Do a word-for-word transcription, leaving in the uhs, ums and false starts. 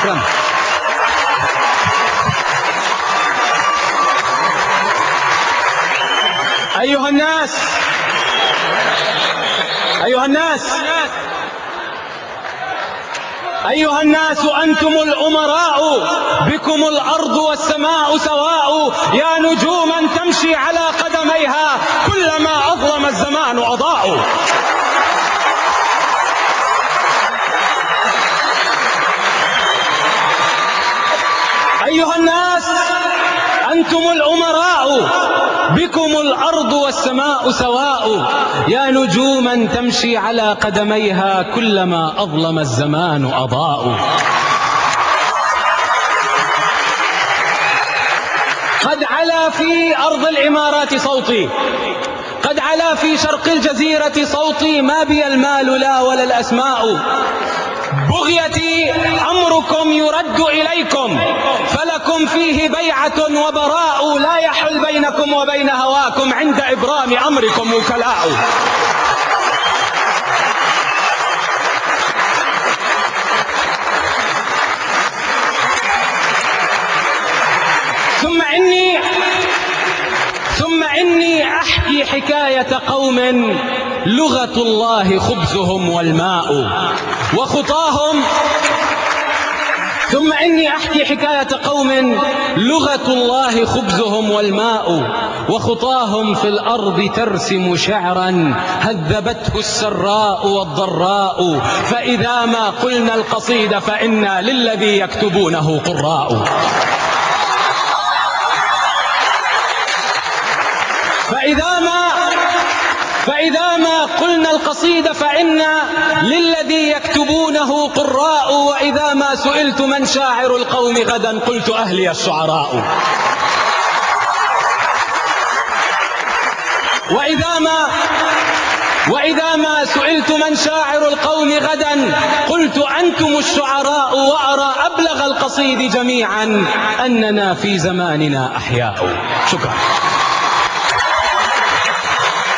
شكرا. أيها الناس أيها الناس أيها الناس أنتم الأمراء، بكم الأرض والسماء سواء، يا نجوما تمشي على قدميها كلما أظلم الزمان أضاء. أيها الناس أنتم الأمراء، بكم الأرض والسماء سواء، يا نجوما تمشي على قدميها كلما أظلم الزمان أضاء. قد علا في أرض الإمارات صوتي، قد علا في شرق الجزيرة صوتي، ما بي المال لا ولا الأسماء، بغيتي أمركم يرد إليكم، فلكم فيه بيعة وبراء، لا يحل بينكم وبين هواكم، عند إبرام أمركم وكلاء. ثم إني ثم إني أحكي حكاية قوم لغة الله خبزهم والماء وخطاهم ثم إني أحكي حكاية قوم لغة الله خبزهم والماء وخطاهم في الأرض ترسم شعرا هذبته السراء والضراء، فإذا ما قلنا القصيدة فإنا للذي يكتبونه قراء. فإذا ما فإذا ما قلنا القصيدة فإنا للذي يكتبونه قراء، وإذا ما سئلت من شاعر القوم غدا قلت أهلي الشعراء. وإذا ما وإذا ما سئلت من شاعر القوم غدا قلت أنتم الشعراء، وأرى أبلغ القصيد جميعا أننا في زماننا أحياء. شكرا.